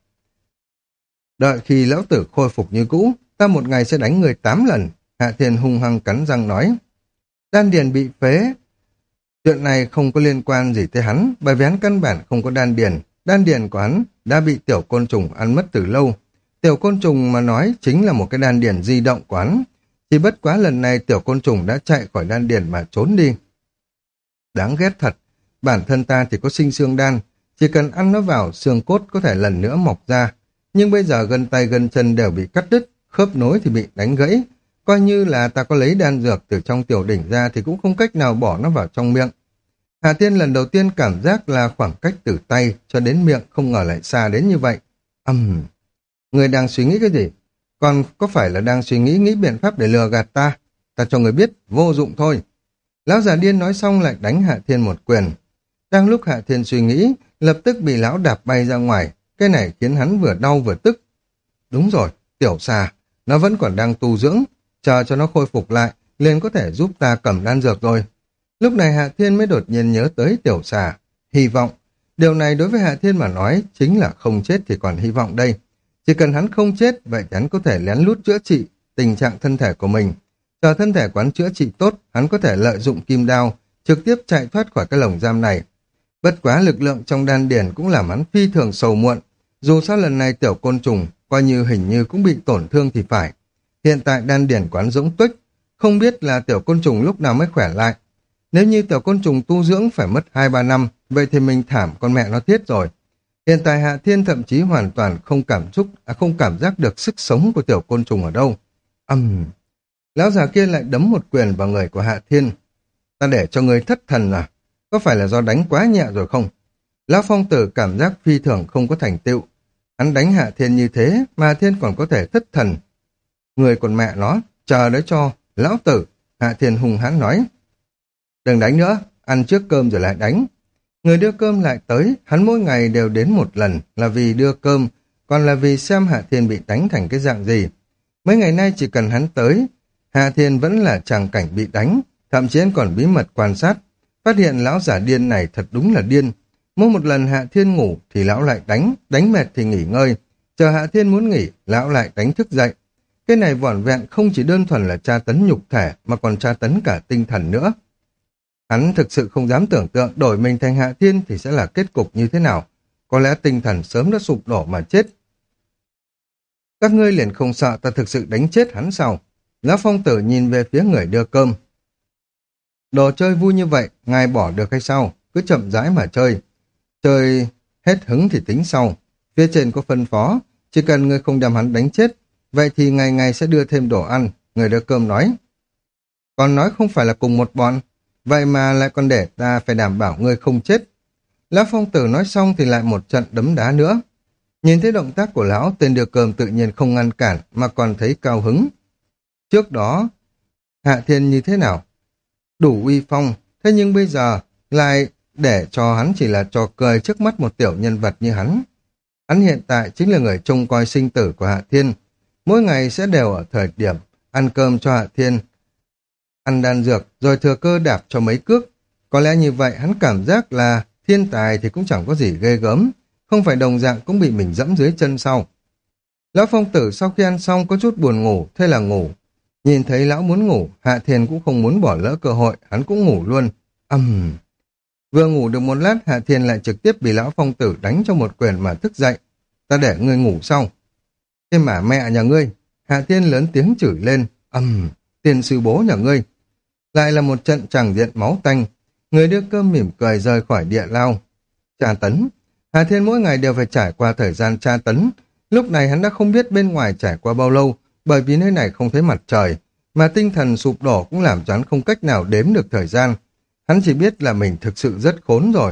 [SPEAKER 1] Đợi khi lão tử khôi phục như cũ, ta một ngày sẽ đánh người tám lần. Hạ Thiên hung hăng cắn răng nói. Đan điền bị phế. Chuyện này không có liên quan gì tới hắn, bởi vì hắn căn bản không có đan điền. Đan điền của hắn đã bị tiểu côn trùng ăn mất từ lâu. Tiểu côn trùng mà nói chính là một cái đan điền di động của hắn. Chỉ bất quá lần này tiểu côn trùng đã chạy khỏi đan điền mà trốn đi. Đáng ghét thật, bản thân ta thì có sinh xương đan, chỉ cần ăn nó vào xương cốt có thể lần nữa mọc ra. Nhưng bây giờ gân tay gân chân đều bị cắt đứt, khớp nối thì bị đánh gãy. Coi như là ta có lấy đan dược từ trong tiểu đỉnh ra thì cũng không cách nào bỏ nó vào trong miệng. Hà Thiên lần đầu tiên cảm giác là khoảng cách từ tay cho đến miệng không ngờ lại xa đến như vậy. Ừm, um, người đang suy nghĩ cái gì? Còn có phải là đang suy nghĩ nghĩ biện pháp để lừa gạt ta? Ta cho người biết, vô dụng thôi. Lão già điên nói xong lại đánh Hạ Thiên một quyền. Đang lúc Hạ Thiên suy nghĩ, lập tức bị lão đạp bay ra ngoài. Cái này khiến hắn vừa đau vừa tức. Đúng rồi, tiểu xà, nó vẫn còn đang tu dưỡng. Chờ cho nó khôi phục lại, liền có thể giúp ta cầm đan dược rồi. Lúc này Hạ Thiên mới đột nhiên nhớ tới tiểu xà. Hy vọng. Điều này đối với Hạ Thiên mà nói chính là không chết thì còn hy vọng đây. Chỉ cần hắn không chết, vậy thì hắn có thể lén lút chữa trị tình trạng thân thể của mình. Chờ thân thể quán chữa trị tốt, hắn có thể lợi dụng kim đao, trực tiếp chạy thoát khỏi cái lồng giam này. Bất quá lực lượng trong đan điển cũng làm hắn phi thường sầu muộn. Dù sao lần này tiểu côn trùng, coi như hình như cũng bị tổn thương thì phải. Hiện tại đan điển quán rỗng tuếch, không biết là tiểu côn trùng lúc nào mới khỏe lại. Nếu như tiểu côn trùng tu dưỡng phải mất hai ba năm, vậy thì mình thảm con mẹ nó thiết rồi. Hiện tại Hạ Thiên thậm chí hoàn toàn không cảm xúc, à không cảm giác được sức sống của tiểu côn trùng ở đâu. Ầm, um. Lão già kia lại đấm một quyền vào người của Hạ Thiên. Ta để cho người thất thần à? Có phải là do đánh quá nhẹ rồi không? Lão phong tử cảm giác phi thường không có thành tựu. Hắn đánh Hạ Thiên như thế mà Hạ Thiên còn có thể thất thần. Người còn mẹ nó, chờ đấy cho, lão tử, Hạ Thiên hung hãn nói. Đừng đánh nữa, ăn trước cơm rồi lại đánh. Người đưa cơm lại tới, hắn mỗi ngày đều đến một lần là vì đưa cơm, còn là vì xem Hạ Thiên bị đánh thành cái dạng gì. Mấy ngày nay chỉ cần hắn tới, Hạ Thiên vẫn là tràng cảnh bị đánh, thậm chí còn bí mật quan sát, phát hiện lão giả điên này thật đúng là điên. Mỗi một lần Hạ Thiên ngủ thì lão lại đánh, đánh mệt thì nghỉ ngơi, chờ Hạ Thiên muốn nghỉ, lão lại đánh thức dậy. Cái này vỏn vẹn không chỉ đơn thuần là tra tấn nhục thể mà còn tra tấn cả tinh thần nữa. Hắn thực sự không dám tưởng tượng đổi mình thành Hạ Thiên thì sẽ là kết cục như thế nào. Có lẽ tinh thần sớm đã sụp đổ mà chết. Các ngươi liền không sợ ta thực sự đánh chết hắn sao? Lão Phong Tử nhìn về phía người đưa cơm. Đồ chơi vui như vậy, ngài bỏ được hay sao? Cứ chậm rãi mà chơi. Chơi hết hứng thì tính sau. Phía trên có phân phó, chỉ cần ngươi không đem hắn đánh chết, vậy thì ngày ngày sẽ đưa thêm đồ ăn, người đưa cơm nói. Còn nói không phải là cùng một bọn, vậy mà lại còn để ta phải đảm bảo ngươi không chết. Lão Phong Tử nói xong thì lại một trận đấm đá nữa. Nhìn thấy động tác của lão, tên đưa cơm tự nhiên không ngăn cản mà còn thấy cao hứng. Trước đó, Hạ Thiên như thế nào? Đủ uy phong, thế nhưng bây giờ lại để cho hắn chỉ là trò cười trước mắt một tiểu nhân vật như hắn. Hắn hiện tại chính là người trông coi sinh tử của Hạ Thiên. Mỗi ngày sẽ đều ở thời điểm ăn cơm cho Hạ Thiên, ăn đan dược, rồi thừa cơ đạp cho mấy cước. Có lẽ như vậy hắn cảm giác là thiên tài thì cũng chẳng có gì ghê gớm, không phải đồng dạng cũng bị mình dẫm dưới chân sau. Lão Phong Tử sau khi ăn xong có chút buồn ngủ, thế là ngủ. Nhìn thấy lão muốn ngủ, Hạ Thiên cũng không muốn bỏ lỡ cơ hội, hắn cũng ngủ luôn. Ầm. Uhm. Vừa ngủ được một lát, Hạ Thiên lại trực tiếp bị lão Phong Tử đánh cho một quyền mà thức dậy. Ta để ngươi ngủ sau. Thế mà mẹ nhà ngươi, Hạ Thiên lớn tiếng chửi lên. Ầm. Uhm. Tiền sư bố nhà ngươi. Lại là một trận tràng diện máu tanh. Người đưa cơm mỉm cười rời khỏi địa lao. Tra tấn. Hạ Thiên mỗi ngày đều phải trải qua thời gian tra tấn. Lúc này hắn đã không biết bên ngoài trải qua bao lâu, bởi vì nơi này không thấy mặt trời, mà tinh thần sụp đổ cũng làm cho hắn không cách nào đếm được thời gian. Hắn chỉ biết là mình thực sự rất khốn rồi.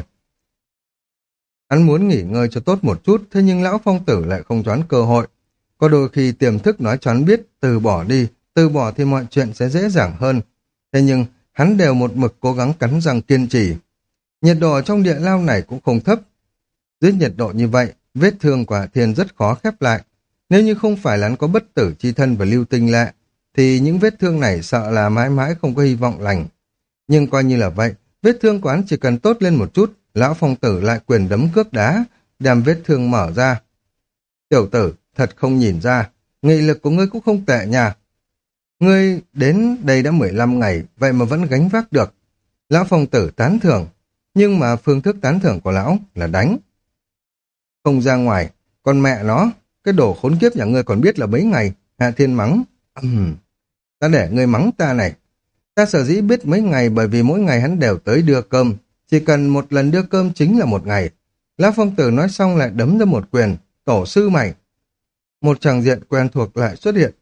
[SPEAKER 1] Hắn muốn nghỉ ngơi cho tốt một chút, thế nhưng lão Phong Tử lại không choán cơ hội. Có đôi khi tiềm thức nói cho hắn biết từ bỏ đi, từ bỏ thì mọi chuyện sẽ dễ dàng hơn. Thế nhưng hắn đều một mực cố gắng cắn răng kiên trì. Nhiệt độ trong địa lao này cũng không thấp. Dưới nhiệt độ như vậy, vết thương của Hạ Thiên rất khó khép lại. Nếu như không phải là hắn có bất tử chi thân và lưu tinh lệ, thì những vết thương này sợ là mãi mãi không có hy vọng lành. Nhưng coi như là vậy, vết thương của hắn chỉ cần tốt lên một chút, lão Phong Tử lại quyền đấm cước đá, đem vết thương mở ra. Tiểu tử, thật không nhìn ra, nghị lực của ngươi cũng không tệ nha. Ngươi đến đây đã mười lăm ngày, vậy mà vẫn gánh vác được. Lão Phong Tử tán thưởng, nhưng mà phương thức tán thưởng của lão là đánh. Không ra ngoài, con mẹ nó, cái đồ khốn kiếp nhà ngươi còn biết là mấy ngày. Hạ Thiên mắng. Uhm, ta để ngươi mắng ta này. Ta sở dĩ biết mấy ngày bởi vì mỗi ngày hắn đều tới đưa cơm. Chỉ cần một lần đưa cơm chính là một ngày. Lão Phong Tử nói xong lại đấm ra một quyền. Tổ sư mày. Một tràng diện quen thuộc lại xuất hiện.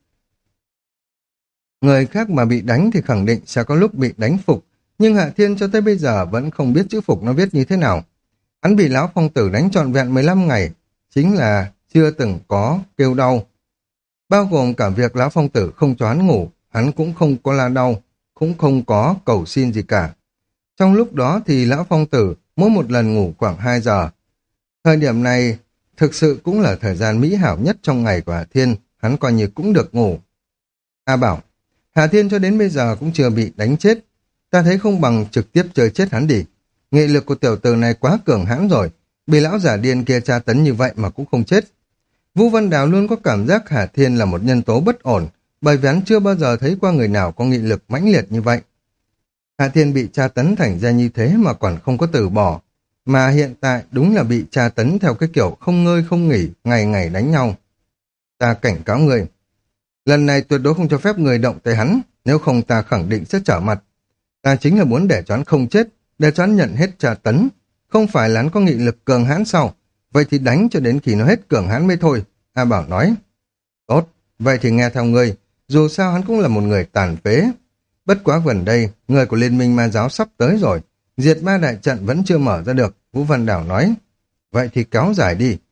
[SPEAKER 1] Người khác mà bị đánh thì khẳng định sẽ có lúc bị đánh phục. Nhưng Hạ Thiên cho tới bây giờ vẫn không biết chữ phục nó viết như thế nào. Hắn bị lão Phong Tử đánh trọn vẹn mười lăm ngày. Chính là chưa từng có kêu đau. Bao gồm cả việc lão Phong Tử không cho hắn ngủ, hắn cũng không có la đau, cũng không có cầu xin gì cả. Trong lúc đó thì lão Phong Tử mỗi một lần ngủ khoảng hai giờ. Thời điểm này thực sự cũng là thời gian mỹ hảo nhất trong ngày của Hạ Thiên, hắn coi như cũng được ngủ. A bảo, Hạ Thiên cho đến bây giờ cũng chưa bị đánh chết. Ta thấy không bằng trực tiếp chơi chết hắn đi. Nghị lực của tiểu tử này quá cường hãn rồi, bị lão giả điên kia tra tấn như vậy mà cũng không chết. Vũ Văn Đào luôn có cảm giác Hạ Thiên là một nhân tố bất ổn, bởi vì hắn chưa bao giờ thấy qua người nào có nghị lực mãnh liệt như vậy. Hạ Thiên bị tra tấn thành ra như thế mà còn không có từ bỏ, mà hiện tại đúng là bị tra tấn theo cái kiểu không ngơi không nghỉ, ngày ngày đánh nhau. Ta cảnh cáo người, lần này tuyệt đối không cho phép người động tới hắn, nếu không ta khẳng định sẽ trở mặt. Ta chính là muốn để cho hắn không chết, để cho hắn nhận hết tra tấn, không phải là hắn có nghị lực cường hãn sao? Vậy thì đánh cho đến khi nó hết cường hãn mới thôi. A Bảo nói. Tốt, vậy thì nghe theo ngươi, dù sao hắn cũng là một người tàn phế. Bất quá gần đây, người của Liên minh Ma Giáo sắp tới rồi, diệt ma đại trận vẫn chưa mở ra được, Vũ Văn Đảo nói. Vậy thì kéo dài đi.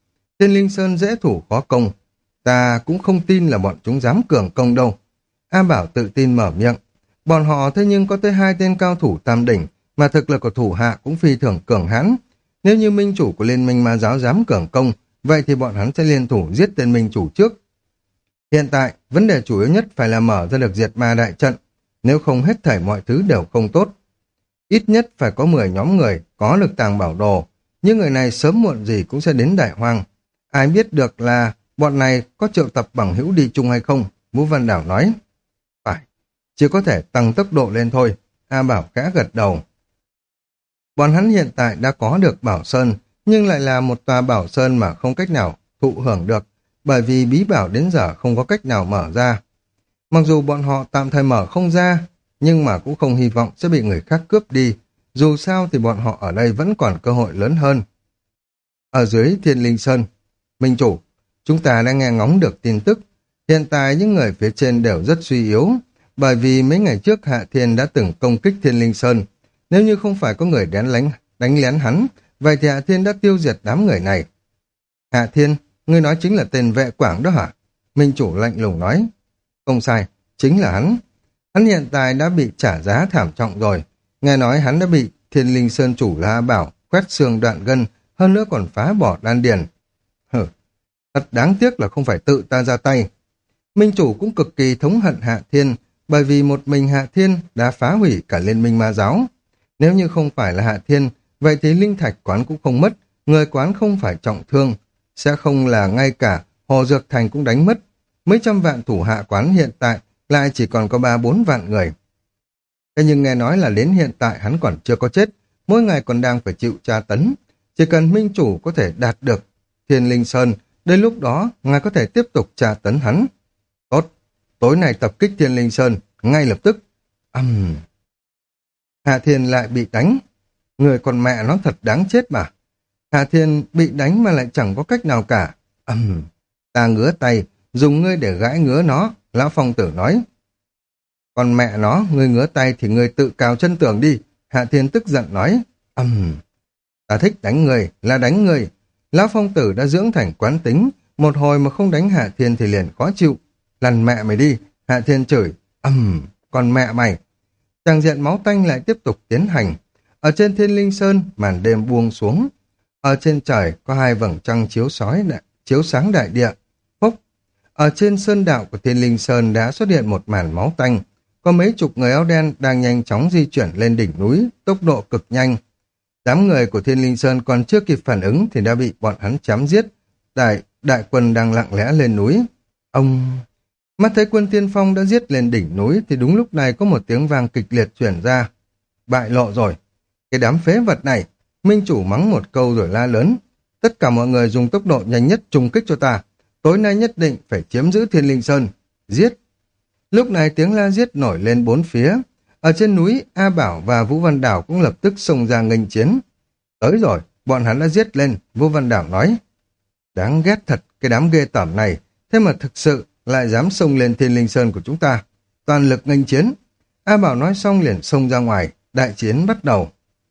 [SPEAKER 1] Thiên Linh Sơn dễ thủ khó công. Ta cũng không tin là bọn chúng dám cường công đâu. A Bảo tự tin mở miệng. Bọn họ thế nhưng có tới hai tên cao thủ tam đỉnh, mà thực lực của thủ hạ cũng phi thường cường hãn. Nếu như minh chủ của liên minh ma giáo dám cường công, vậy thì bọn hắn sẽ liên thủ giết tên minh chủ trước. Hiện tại, vấn đề chủ yếu nhất phải là mở ra được diệt ma đại trận, nếu không hết thảy mọi thứ đều không tốt. Ít nhất phải có mười nhóm người có được tàng bảo đồ, những người này sớm muộn gì cũng sẽ đến Đại Hoang. Ai biết được là bọn này có triệu tập bằng hữu đi chung hay không, Vũ Văn Đảo nói. Phải, chỉ có thể tăng tốc độ lên thôi, A Bảo khẽ gật đầu. Bọn hắn hiện tại đã có được Bảo Sơn, nhưng lại là một tòa Bảo Sơn mà không cách nào thụ hưởng được, bởi vì bí bảo đến giờ không có cách nào mở ra. Mặc dù bọn họ tạm thời mở không ra, nhưng mà cũng không hy vọng sẽ bị người khác cướp đi. Dù sao thì bọn họ ở đây vẫn còn cơ hội lớn hơn. Ở dưới Thiên Linh Sơn, Minh chủ, chúng ta đã nghe ngóng được tin tức. Hiện tại những người phía trên đều rất suy yếu, bởi vì mấy ngày trước Hạ Thiên đã từng công kích Thiên Linh Sơn. Nếu như không phải có người đánh lén, đánh lén hắn, vậy thì Hạ Thiên đã tiêu diệt đám người này. Hạ Thiên, ngươi nói chính là tên Vệ Quảng đó hả? Minh chủ lạnh lùng nói. Không sai, chính là hắn. Hắn hiện tại đã bị trả giá thảm trọng rồi. Nghe nói hắn đã bị Thiên Linh Sơn chủ La Bảo quét xương đoạn gân, hơn nữa còn phá bỏ đan điền. Hừ, thật đáng tiếc là không phải tự ta ra tay. Minh chủ cũng cực kỳ thống hận Hạ Thiên, bởi vì một mình Hạ Thiên đã phá hủy cả liên minh ma giáo. Nếu như không phải là Hạ Thiên, vậy thì linh thạch quán cũng không mất, người quán không phải trọng thương, sẽ không là ngay cả Hồ Dược Thành cũng đánh mất. Mấy trăm vạn thủ hạ quán hiện tại lại chỉ còn có ba bốn vạn người. Thế nhưng nghe nói là đến hiện tại hắn còn chưa có chết, mỗi ngày còn đang phải chịu tra tấn. Chỉ cần minh chủ có thể đạt được Thiên Linh Sơn, đến lúc đó ngài có thể tiếp tục tra tấn hắn. Tốt, tối nay tập kích Thiên Linh Sơn, ngay lập tức. Ầm... Uhm. Hạ Thiên lại bị đánh. Người con mẹ nó thật đáng chết mà. Hạ Thiên bị đánh mà lại chẳng có cách nào cả. Ầm... Uhm. Ta ngứa tay, dùng ngươi để gãi ngứa nó, Lão Phong Tử nói. Còn mẹ nó, ngươi ngứa tay thì ngươi tự cào chân tường đi. Hạ Thiên tức giận nói. Ầm... Uhm. Ta thích đánh người, là đánh người. Lão Phong Tử đã dưỡng thành quán tính, một hồi mà không đánh Hạ Thiên thì liền khó chịu. Lăn mẹ mày đi, Hạ Thiên chửi. Ầm... Uhm. Còn mẹ mày. Tràng diện máu tanh lại tiếp tục tiến hành. Ở trên Thiên Linh Sơn, màn đêm buông xuống. Ở trên trời có hai vầng trăng chiếu sói đại, chiếu sáng đại địa. Phốc. Ở trên sơn đạo của Thiên Linh Sơn đã xuất hiện một màn máu tanh. Có mấy chục người áo đen đang nhanh chóng di chuyển lên đỉnh núi, tốc độ cực nhanh. Đám người của Thiên Linh Sơn còn chưa kịp phản ứng thì đã bị bọn hắn chém giết. Đại, đại quân đang lặng lẽ lên núi. Ông... Mắt thấy quân tiên phong đã giết lên đỉnh núi thì đúng lúc này có một tiếng vang kịch liệt chuyển ra. Bại lộ rồi. Cái đám phế vật này, minh chủ mắng một câu rồi la lớn. Tất cả mọi người dùng tốc độ nhanh nhất trùng kích cho ta. Tối nay nhất định phải chiếm giữ Thiên Linh Sơn. Giết. Lúc này tiếng la giết nổi lên bốn phía. Ở trên núi, A Bảo và Vũ Văn Đảo cũng lập tức xông ra nghênh chiến. Tới rồi, bọn hắn đã giết lên, Vũ Văn Đảo nói. Đáng ghét thật, cái đám ghê tởm này. Thế mà thực sự lại dám xông lên Thiên Linh Sơn của chúng ta. Toàn lực nghênh chiến. A Bảo nói xong liền xông ra ngoài, đại chiến bắt đầu.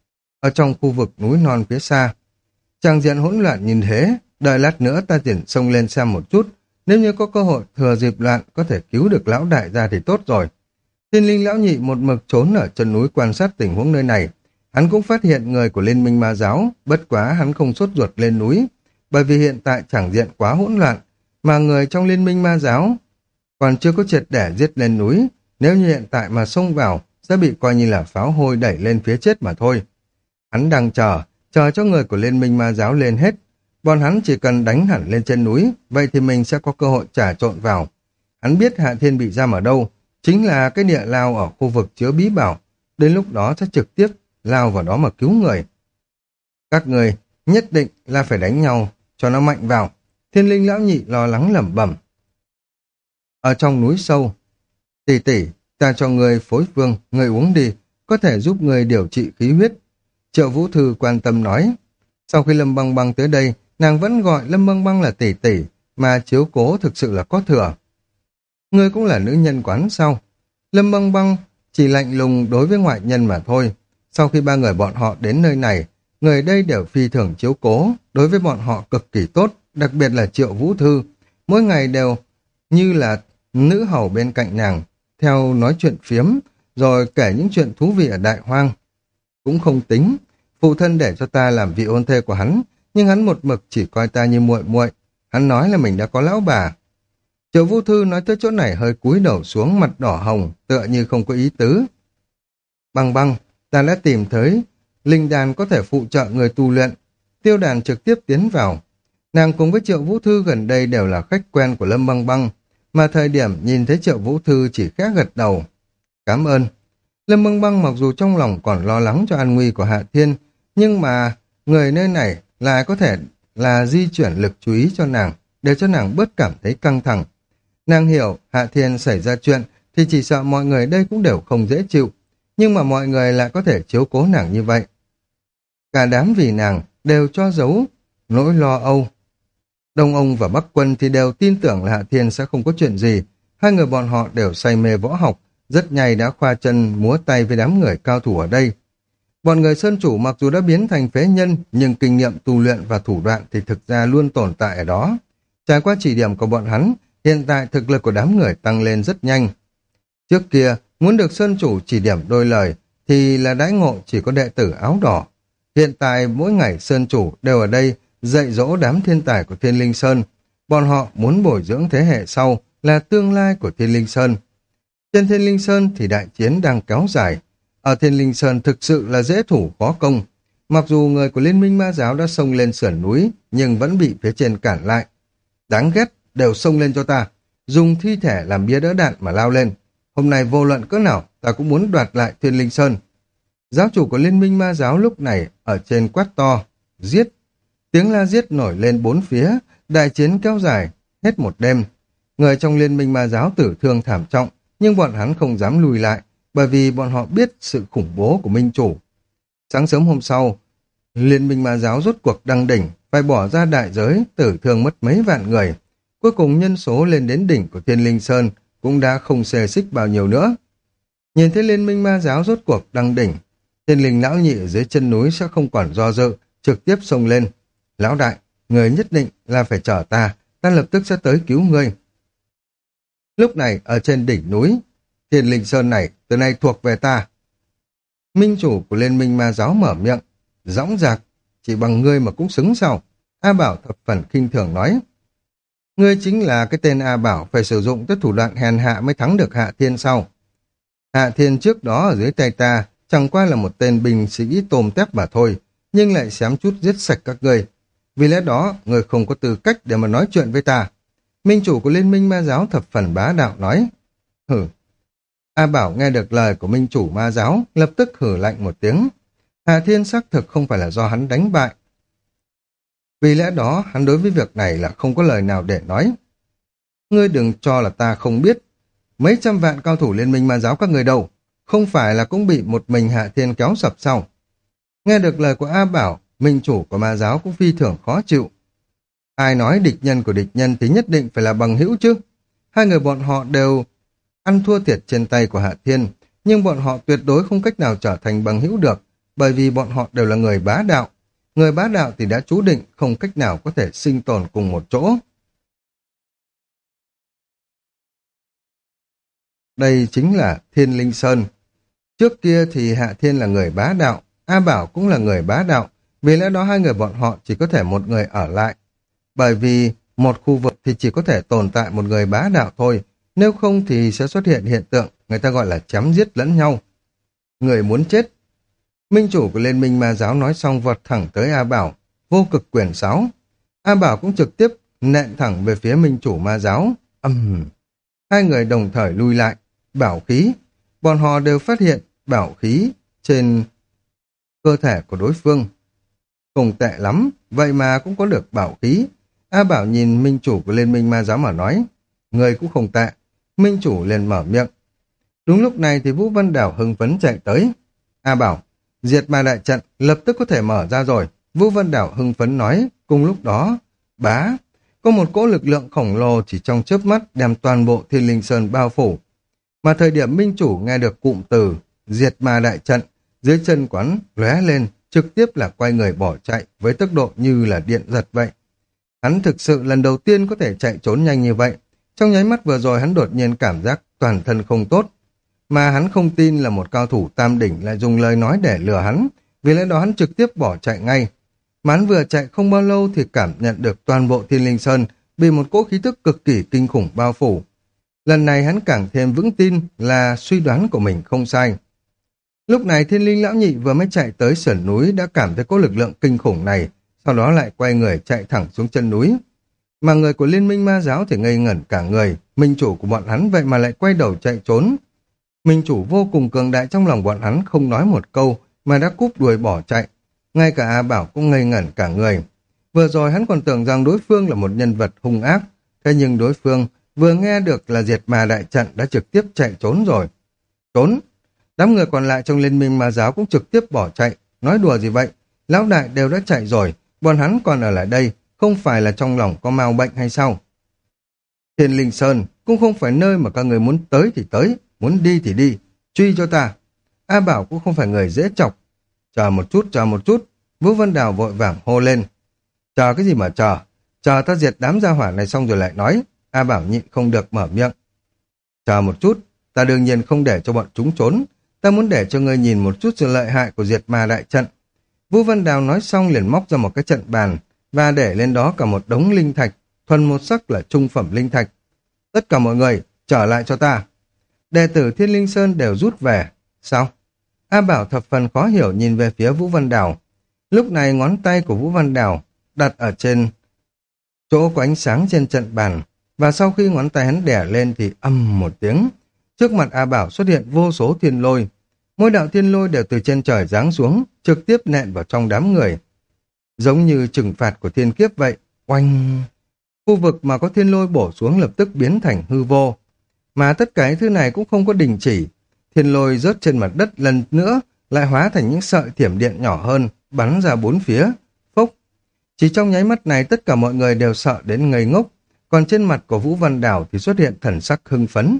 [SPEAKER 1] Ở trong khu vực núi non phía xa, tràng diện hỗn loạn nhìn thế, đợi lát nữa ta tiền xông lên xem một chút, nếu như có cơ hội thừa dịp loạn có thể cứu được lão đại ra thì tốt rồi. Thiên Linh lão nhị một mực trốn ở chân núi quan sát tình huống nơi này, hắn cũng phát hiện người của Liên minh ma giáo, bất quá hắn không sốt ruột lên núi, bởi vì hiện tại tràng diện quá hỗn loạn, mà người trong Liên minh ma giáo còn chưa có triệt để giết lên núi, nếu như hiện tại mà xông vào sẽ bị coi như là pháo hôi đẩy lên phía chết mà thôi. Hắn đang chờ, chờ cho người của Liên minh ma giáo lên hết. Bọn hắn chỉ cần đánh hẳn lên trên núi, vậy thì mình sẽ có cơ hội trà trộn vào. Hắn biết Hạ Thiên bị giam ở đâu, chính là cái địa lao ở khu vực chứa bí bảo. Đến lúc đó sẽ trực tiếp lao vào đó mà cứu người. Các người nhất định là phải đánh nhau cho nó mạnh vào. Thiên Linh lão nhị lo lắng lẩm bẩm. Ở trong núi sâu, tỷ tỷ, ta cho người phối phương, người uống đi, có thể giúp người điều trị khí huyết. Triệu Vũ Thư quan tâm nói. Sau khi Lâm Băng Băng tới đây, nàng vẫn gọi Lâm Băng Băng là tỷ tỷ, mà chiếu cố thực sự là có thừa. Ngươi cũng là nữ nhân quán sao? Lâm Băng Băng chỉ lạnh lùng đối với ngoại nhân mà thôi. Sau khi ba người bọn họ đến nơi này, người đây đều phi thường chiếu cố, đối với bọn họ cực kỳ tốt. đặc biệt là Triệu Vũ Thư, mỗi ngày đều như là nữ hầu bên cạnh nàng, theo nói chuyện phiếm, rồi kể những chuyện thú vị ở Đại Hoang. Cũng không tính, phụ thân để cho ta làm vị hôn thê của hắn, nhưng hắn một mực chỉ coi ta như muội muội. Hắn nói là mình đã có lão bà. Triệu Vũ Thư nói tới chỗ này hơi cúi đầu xuống, mặt đỏ hồng, tựa như không có ý tứ. Băng băng, ta đã tìm thấy linh đàn có thể phụ trợ người tu luyện. Tiêu Đàn trực tiếp tiến vào. Nàng cùng với Triệu Vũ Thư gần đây đều là khách quen của Lâm Băng Băng, mà thời điểm nhìn thấy Triệu Vũ Thư chỉ khẽ gật đầu. Cảm ơn. Lâm Băng Băng mặc dù trong lòng còn lo lắng cho an nguy của Hạ Thiên, nhưng mà người nơi này lại có thể là di chuyển lực chú ý cho nàng, để cho nàng bớt cảm thấy căng thẳng. Nàng hiểu Hạ Thiên xảy ra chuyện thì chỉ sợ mọi người đây cũng đều không dễ chịu, nhưng mà mọi người lại có thể chiếu cố nàng như vậy. Cả đám vì nàng đều cho giấu nỗi lo âu. Đông Ông và Bắc Quân thì đều tin tưởng là Hạ Thiên sẽ không có chuyện gì. Hai người bọn họ đều say mê võ học, rất nhanh đã khoa chân múa tay với đám người cao thủ ở đây. Bọn người Sơn Chủ mặc dù đã biến thành phế nhân, nhưng kinh nghiệm tu luyện và thủ đoạn thì thực ra luôn tồn tại ở đó. Trải qua chỉ điểm của bọn hắn, hiện tại thực lực của đám người tăng lên rất nhanh. Trước kia, muốn được Sơn Chủ chỉ điểm đôi lời thì là đãi ngộ chỉ có đệ tử áo đỏ. Hiện tại mỗi ngày Sơn Chủ đều ở đây dạy dỗ đám thiên tài của Thiên Linh Sơn. Bọn họ muốn bồi dưỡng thế hệ sau là tương lai của Thiên Linh Sơn. Trên Thiên Linh Sơn thì đại chiến đang kéo dài. Ở Thiên Linh Sơn thực sự là dễ thủ khó công. Mặc dù người của Liên minh Ma Giáo đã xông lên sườn núi, nhưng vẫn bị phía trên cản lại. Đáng ghét, đều xông lên cho ta. Dùng thi thể làm bia đỡ đạn mà lao lên. Hôm nay vô luận cỡ nào, ta cũng muốn đoạt lại Thiên Linh Sơn. Giáo chủ của Liên minh Ma Giáo lúc này ở trên quát to, giết. Tiếng la giết nổi lên bốn phía, đại chiến kéo dài, hết một đêm. Người trong Liên minh Ma Giáo tử thương thảm trọng, nhưng bọn hắn không dám lùi lại, bởi vì bọn họ biết sự khủng bố của minh chủ. Sáng sớm hôm sau, Liên minh Ma Giáo rốt cuộc đăng đỉnh, phải bỏ ra đại giới, tử thương mất mấy vạn người. Cuối cùng nhân số lên đến đỉnh của Thiên Linh Sơn cũng đã không xê xích bao nhiêu nữa. Nhìn thấy Liên minh Ma Giáo rốt cuộc đăng đỉnh, Thiên Linh lão nhị ở dưới chân núi sẽ không còn do dự, trực tiếp xông lên. Lão đại, người nhất định là phải chở ta, ta lập tức sẽ tới cứu ngươi. Lúc này, ở trên đỉnh núi, Thiên Linh Sơn này, từ nay thuộc về ta. Minh chủ của Liên minh Ma Giáo mở miệng, dõng dạc, chỉ bằng ngươi mà cũng xứng sao? A Bảo thập phần khinh thường nói. Ngươi chính là cái tên A Bảo phải sử dụng tới thủ đoạn hèn hạ mới thắng được Hạ Thiên sau. Hạ Thiên trước đó ở dưới tay ta, chẳng qua là một tên binh sĩ tôm tép mà thôi, nhưng lại xém chút giết sạch các ngươi. Vì lẽ đó, ngươi không có tư cách để mà nói chuyện với ta. Minh chủ của Liên minh Ma Giáo thập phần bá đạo nói. Hử. A Bảo nghe được lời của Minh chủ Ma Giáo, lập tức hử lạnh một tiếng. Hạ Thiên xác thực không phải là do hắn đánh bại. Vì lẽ đó, hắn đối với việc này là không có lời nào để nói. Ngươi đừng cho là ta không biết. Mấy trăm vạn cao thủ Liên minh Ma Giáo các người đâu, không phải là cũng bị một mình Hạ Thiên kéo sập sau. Nghe được lời của A Bảo, Minh chủ của Ma Giáo cũng phi thường khó chịu. Ai nói địch nhân của địch nhân thì nhất định phải là bằng hữu chứ. Hai người bọn họ đều ăn thua thiệt trên tay của Hạ Thiên, nhưng bọn họ tuyệt đối không cách nào trở thành bằng hữu được, bởi vì bọn họ đều là người bá đạo. Người bá đạo thì đã chú định không cách nào có thể sinh tồn cùng một chỗ. Đây chính là Thiên Linh Sơn. Trước kia thì Hạ Thiên là người bá đạo, A Bảo cũng là người bá đạo, vì lẽ đó hai người bọn họ chỉ có thể một người ở lại. Bởi vì một khu vực thì chỉ có thể tồn tại một người bá đạo thôi, nếu không thì sẽ xuất hiện hiện tượng người ta gọi là chém giết lẫn nhau. Người muốn chết. Minh chủ của Liên minh Ma Giáo nói xong vọt thẳng tới A Bảo, vô cực quyền sáo. A Bảo cũng trực tiếp nện thẳng về phía Minh chủ Ma Giáo. Âm uhm. Hai người đồng thời lui lại. Bảo khí. Bọn họ đều phát hiện bảo khí trên cơ thể của đối phương. Không tệ lắm, vậy mà cũng có được bảo khí. A Bảo nhìn Minh chủ của Liên minh Ma Giáo mà nói, người cũng không tệ. Minh chủ liền mở miệng. Đúng lúc này thì Vũ Văn Đảo hưng phấn chạy tới. A Bảo, diệt ma đại trận lập tức có thể mở ra rồi. Vũ Văn Đảo hưng phấn nói. Cùng lúc đó, bá, có một cỗ lực lượng khổng lồ chỉ trong chớp mắt đem toàn bộ Thiên Linh Sơn bao phủ. Mà thời điểm Minh chủ nghe được cụm từ diệt ma đại trận, dưới chân quán lóe lên, trực tiếp là quay người bỏ chạy với tốc độ như là điện giật vậy. Hắn thực sự lần đầu tiên có thể chạy trốn nhanh như vậy. Trong nháy mắt vừa rồi hắn đột nhiên cảm giác toàn thân không tốt. Mà hắn không tin là một cao thủ tam đỉnh lại dùng lời nói để lừa hắn, vì lẽ đó hắn trực tiếp bỏ chạy ngay. Mà hắn vừa chạy không bao lâu thì cảm nhận được toàn bộ Thiên Linh Sơn bị một cỗ khí tức cực kỳ kinh khủng bao phủ. Lần này hắn càng thêm vững tin là suy đoán của mình không sai. Lúc này Thiên Linh Lão Nhị vừa mới chạy tới sườn núi đã cảm thấy có lực lượng kinh khủng này, sau đó lại quay người chạy thẳng xuống chân núi. Mà người của Liên minh Ma Giáo thì ngây ngẩn cả người, minh chủ của bọn hắn vậy mà lại quay đầu chạy trốn. Minh chủ vô cùng cường đại trong lòng bọn hắn không nói một câu mà đã cúp đuôi bỏ chạy. Ngay cả A Bảo cũng ngây ngẩn cả người. Vừa rồi hắn còn tưởng rằng đối phương là một nhân vật hung ác, thế nhưng đối phương vừa nghe được là diệt ma đại trận đã trực tiếp chạy trốn rồi. Trốn! Đám người còn lại trong Liên minh Ma Giáo cũng trực tiếp bỏ chạy. Nói đùa gì vậy? Lão đại đều đã chạy rồi, bọn hắn còn ở lại đây, không phải là trong lòng có mau bệnh hay sao? Thiên Linh Sơn cũng không phải nơi mà các người muốn tới thì tới, muốn đi thì đi, truy cho ta. A Bảo cũng không phải người dễ chọc. Chờ một chút, chờ một chút, Vũ Văn Đào vội vàng hô lên. Chờ cái gì mà chờ? Chờ ta diệt đám gia hỏa này xong rồi lại nói. A Bảo nhịn không được mở miệng. Chờ một chút, ta đương nhiên không để cho bọn chúng trốn. Ta muốn để cho ngươi nhìn một chút sự lợi hại của diệt ma đại trận. Vũ Văn Đào nói xong liền móc ra một cái trận bàn và để lên đó cả một đống linh thạch, thuần một sắc là trung phẩm linh thạch. Tất cả mọi người, trở lại cho ta. Đệ tử Thiên Linh Sơn đều rút về. Sao? A Bảo thập phần khó hiểu nhìn về phía Vũ Văn Đào. Lúc này ngón tay của Vũ Văn Đào đặt ở trên chỗ có ánh sáng trên trận bàn, và sau khi ngón tay hắn đẻ lên thì âm một tiếng. Trước mặt A Bảo xuất hiện vô số thiên lôi. Mỗi đạo thiên lôi đều từ trên trời giáng xuống, trực tiếp nện vào trong đám người. Giống như trừng phạt của thiên kiếp vậy. Oanh! Khu vực mà có thiên lôi bổ xuống lập tức biến thành hư vô. Mà tất cả những thứ này cũng không có đình chỉ. Thiên lôi rớt trên mặt đất lần nữa, lại hóa thành những sợi thiểm điện nhỏ hơn, bắn ra bốn phía. Phốc! Chỉ trong nháy mắt này tất cả mọi người đều sợ đến ngây ngốc. Còn trên mặt của Vũ Văn Đào thì xuất hiện thần sắc hưng phấn.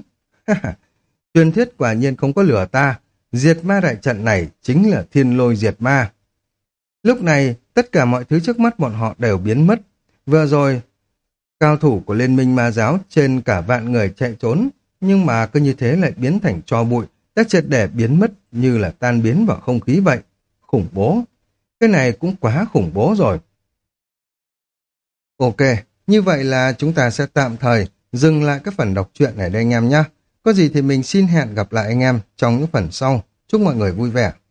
[SPEAKER 1] Truyền thuyết quả nhiên không có lừa ta. Diệt ma đại trận này chính là thiên lôi diệt ma. Lúc này, tất cả mọi thứ trước mắt bọn họ đều biến mất. Vừa rồi, cao thủ của Liên minh Ma Giáo trên cả vạn người chạy trốn, nhưng mà cứ như thế lại biến thành tro bụi, đã triệt để biến mất như là tan biến vào không khí vậy. Khủng bố. Cái này cũng quá khủng bố rồi. Ok, như vậy là chúng ta sẽ tạm thời dừng lại cái phần đọc truyện này đây anh em nhé. Có gì thì mình xin hẹn gặp lại anh em trong những phần sau. Chúc mọi người vui vẻ.